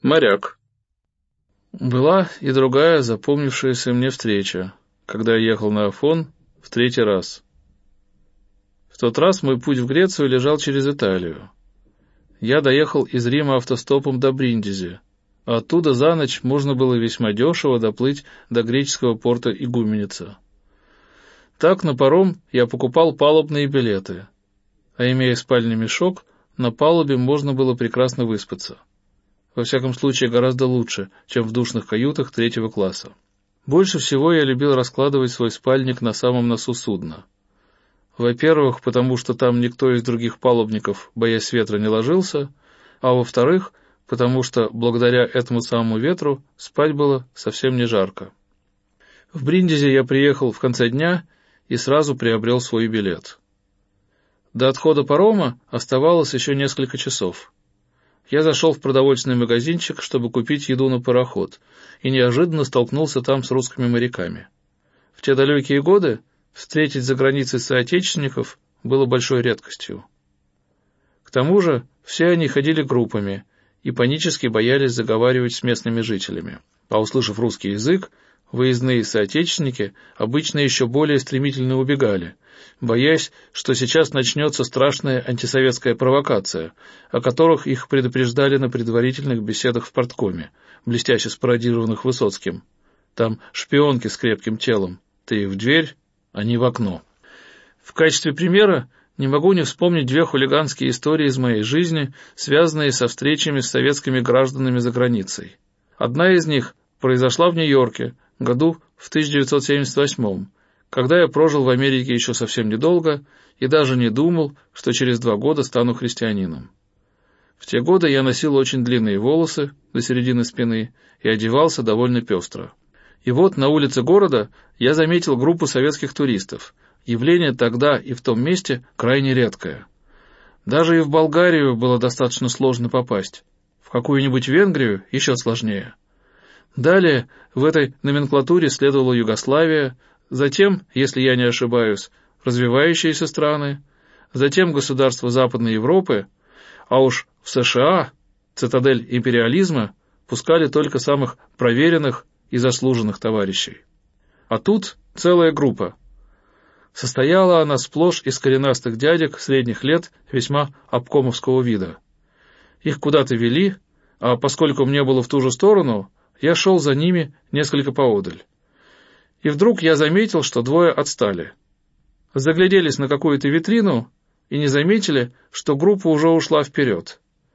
Моряк. Была и другая запомнившаяся мне встреча, когда я ехал на Афон в третий раз. В тот раз мой путь в Грецию лежал через Италию. Я доехал из Рима автостопом до Бриндизи, а оттуда за ночь можно было весьма дешево доплыть до греческого порта Игуменица. Так на паром я покупал палубные билеты, а имея спальный мешок, на палубе можно было прекрасно выспаться. Во всяком случае, гораздо лучше, чем в душных каютах третьего класса. Больше всего я любил раскладывать свой спальник на самом носу судна. Во-первых, потому что там никто из других палубников, боясь ветра, не ложился, а во-вторых, потому что, благодаря этому самому ветру, спать было совсем не жарко. В Бриндизи я приехал в конце дня и сразу приобрел свой билет. До отхода парома оставалось еще несколько часов. Я зашел в продовольственный магазинчик, чтобы купить еду на пароход, и неожиданно столкнулся там с русскими моряками. В те далекие годы встретить за границей соотечественников было большой редкостью. К тому же все они ходили группами и панически боялись заговаривать с местными жителями. А услышав русский язык, выездные соотечественники обычно еще более стремительно убегали, боясь, что сейчас начнется страшная антисоветская провокация, о которых их предупреждали на предварительных беседах в парткоме, блестяще спародированных Высоцким. Там шпионки с крепким телом, ты в дверь, а не в окно. В качестве примера не могу не вспомнить две хулиганские истории из моей жизни, связанные со встречами с советскими гражданами за границей. Одна из них произошла в Нью-Йорке, году в 1978, когда я прожил в Америке еще совсем недолго и даже не думал, что через 2 года стану христианином. В те годы я носил очень длинные волосы до середины спины и одевался довольно пестро. И вот на улице города я заметил группу советских туристов. Явление тогда и в том месте крайне редкое. Даже и в Болгарию было достаточно сложно попасть. В какую-нибудь Венгрию еще сложнее. Далее в этой номенклатуре следовала Югославия, затем, если я не ошибаюсь, развивающиеся страны, затем государства Западной Европы, а уж в США, цитадель империализма, пускали только самых проверенных и заслуженных товарищей. А тут целая группа. Состояла она сплошь из коренастых дядек средних лет весьма обкомовского вида. Их куда-то вели, а поскольку мне было в ту же сторону, я шел за ними несколько поодаль. И вдруг я заметил, что 2 отстали. Загляделись на какую-то витрину и не заметили, что группа уже ушла вперед.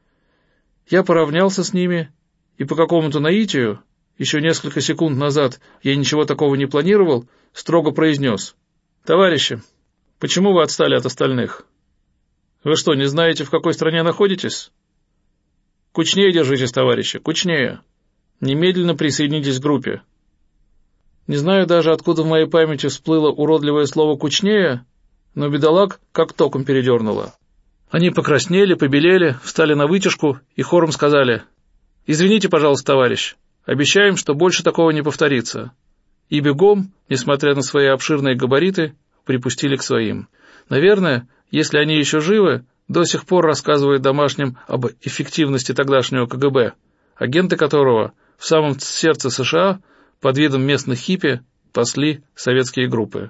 Я поравнялся с ними и по какому-то наитию, еще несколько секунд назад я ничего такого не планировал, строго произнес: «Товарищи, почему вы отстали от остальных? Вы что, не знаете, в какой стране находитесь? Кучнее держитесь, товарищи, кучнее. Немедленно присоединитесь к группе». Не знаю даже, откуда в моей памяти всплыло уродливое слово «кучнее», но бедолаг как током передернуло. Они покраснели, побелели, встали на вытяжку и хором сказали: «Извините, пожалуйста, товарищ, обещаем, что больше такого не повторится». И бегом, несмотря на свои обширные габариты, припустили к своим. Наверное, если они еще живы, до сих пор рассказывают домашним об эффективности тогдашнего КГБ, агенты которого в самом сердце США под видом местных хиппи пасли советские группы.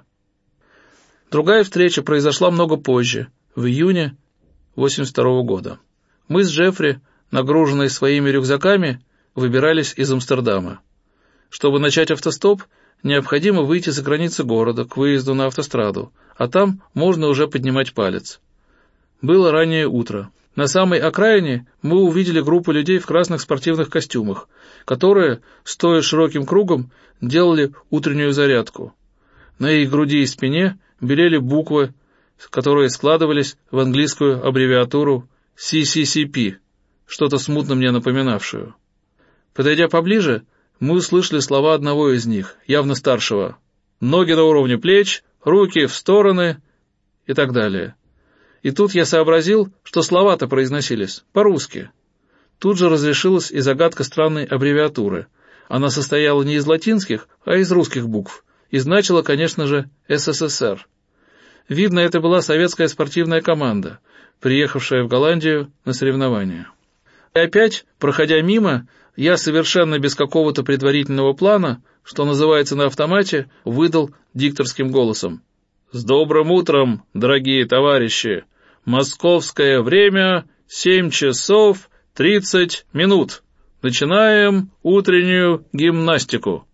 Другая встреча произошла много позже, в июне 1982 года. Мы с Джеффри, нагруженные своими рюкзаками, выбирались из Амстердама. Чтобы начать автостоп, необходимо выйти за границы города к выезду на автостраду, а там можно уже поднимать палец. Было раннее утро. На самой окраине мы увидели группу людей в красных спортивных костюмах, которые, стоя широким кругом, делали утреннюю зарядку. На их груди и спине белели буквы, которые складывались в английскую аббревиатуру CCCP, что-то смутно мне напоминавшую. Подойдя поближе, мы услышали слова одного из них, явно старшего: «Ноги на уровне плеч, руки в стороны» и так далее. И тут я сообразил, что слова-то произносились по-русски. Тут же разрешилась и загадка странной аббревиатуры. Она состояла не из латинских, а из русских букв, и значила, конечно же, СССР. Видно, это была советская спортивная команда, приехавшая в Голландию на соревнования. И опять, проходя мимо, я совершенно без какого-то предварительного плана, что называется на автомате, выдал дикторским голосом: «С добрым утром, дорогие товарищи! Московское время 7 часов 30 минут. Начинаем утреннюю гимнастику».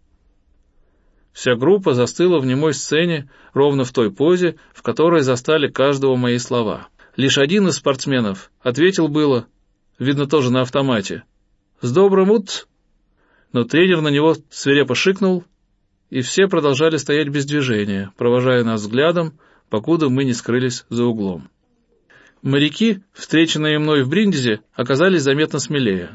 Вся группа застыла в немой сцене ровно в той позе, в которой застали каждого мои слова. Лишь один из спортсменов ответил было, видно тоже на автомате: «С добрым ут!» Но тренер на него свирепо шикнул, и все продолжали стоять без движения, провожая нас взглядом, покуда мы не скрылись за углом. Моряки, встреченные мной в Бриндизе, оказались заметно смелее.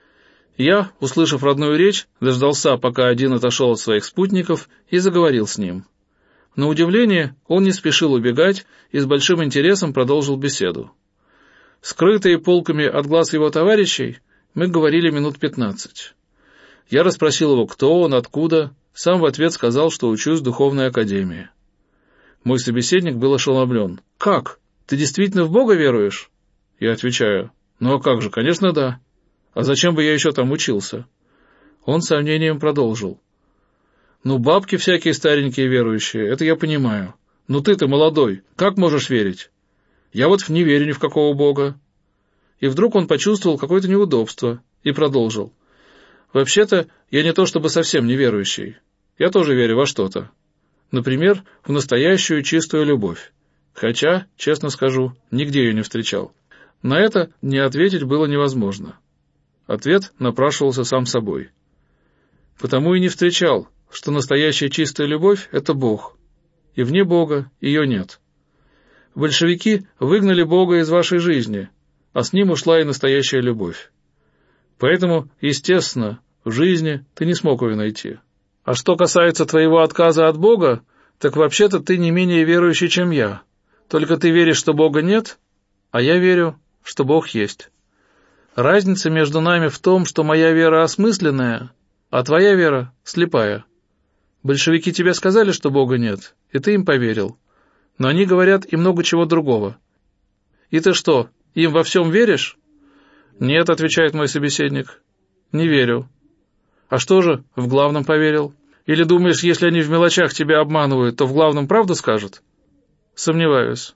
Я, услышав родную речь, дождался, пока один отошел от своих спутников, и заговорил с ним. На удивление, он не спешил убегать и с большим интересом продолжил беседу. Скрытые полками от глаз его товарищей, мы говорили минут 15. Я расспросил его, кто он, откуда, сам в ответ сказал, что учусь в духовной академии. Мой собеседник был ошеломлен. «Как? Ты действительно в Бога веруешь?» Я отвечаю: «Ну а как же, конечно, да. А зачем бы я еще там учился?» Он с сомнением продолжил: «Ну, бабки всякие старенькие верующие, это я понимаю. Но ты-то молодой, как можешь верить? Я вот не верю ни в какого Бога». И вдруг он почувствовал какое-то неудобство и продолжил: «Вообще-то я не то чтобы совсем неверующий. Я тоже верю во что-то. Например, в настоящую чистую любовь. Хотя, честно скажу, нигде ее не встречал». На это не ответить было невозможно. Ответ напрашивался сам собой. Потому и не встречал, что настоящая чистая любовь — это Бог, и вне Бога ее нет. Большевики выгнали Бога из вашей жизни, а с ним ушла и настоящая любовь. Поэтому, естественно, в жизни ты не смог ее найти. А что касается твоего отказа от Бога, так вообще-то ты не менее верующий, чем я. Только ты веришь, что Бога нет, а я верю, что Бог есть. Разница между нами в том, что моя вера осмысленная, а твоя вера слепая. Большевики тебе сказали, что Бога нет, и ты им поверил. Но они говорят и много чего другого. И ты что, им во всем веришь? Нет, отвечает мой собеседник, не верю. А что же, в главном поверил? Или думаешь, если они в мелочах тебя обманывают, то в главном правду скажут? Сомневаюсь.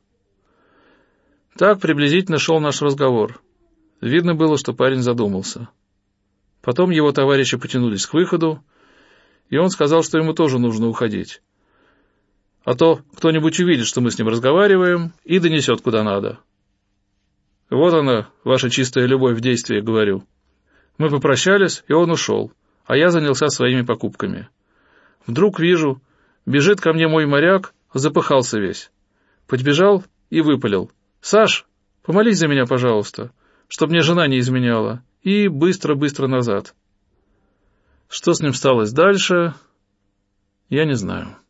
Так приблизительно шел наш разговор. Видно было, что парень задумался. Потом его товарищи потянулись к выходу, и он сказал, что ему тоже нужно уходить. А то кто-нибудь увидит, что мы с ним разговариваем, и донесет куда надо. Вот она, ваша чистая любовь в действии, говорю. Мы попрощались, и он ушел, а я занялся своими покупками. Вдруг вижу, бежит ко мне мой моряк, запыхался весь. Подбежал и выпалил: «Саш, помолись за меня, пожалуйста, чтоб мне жена не изменяла», и быстро-быстро назад. Что с ним сталось дальше, я не знаю.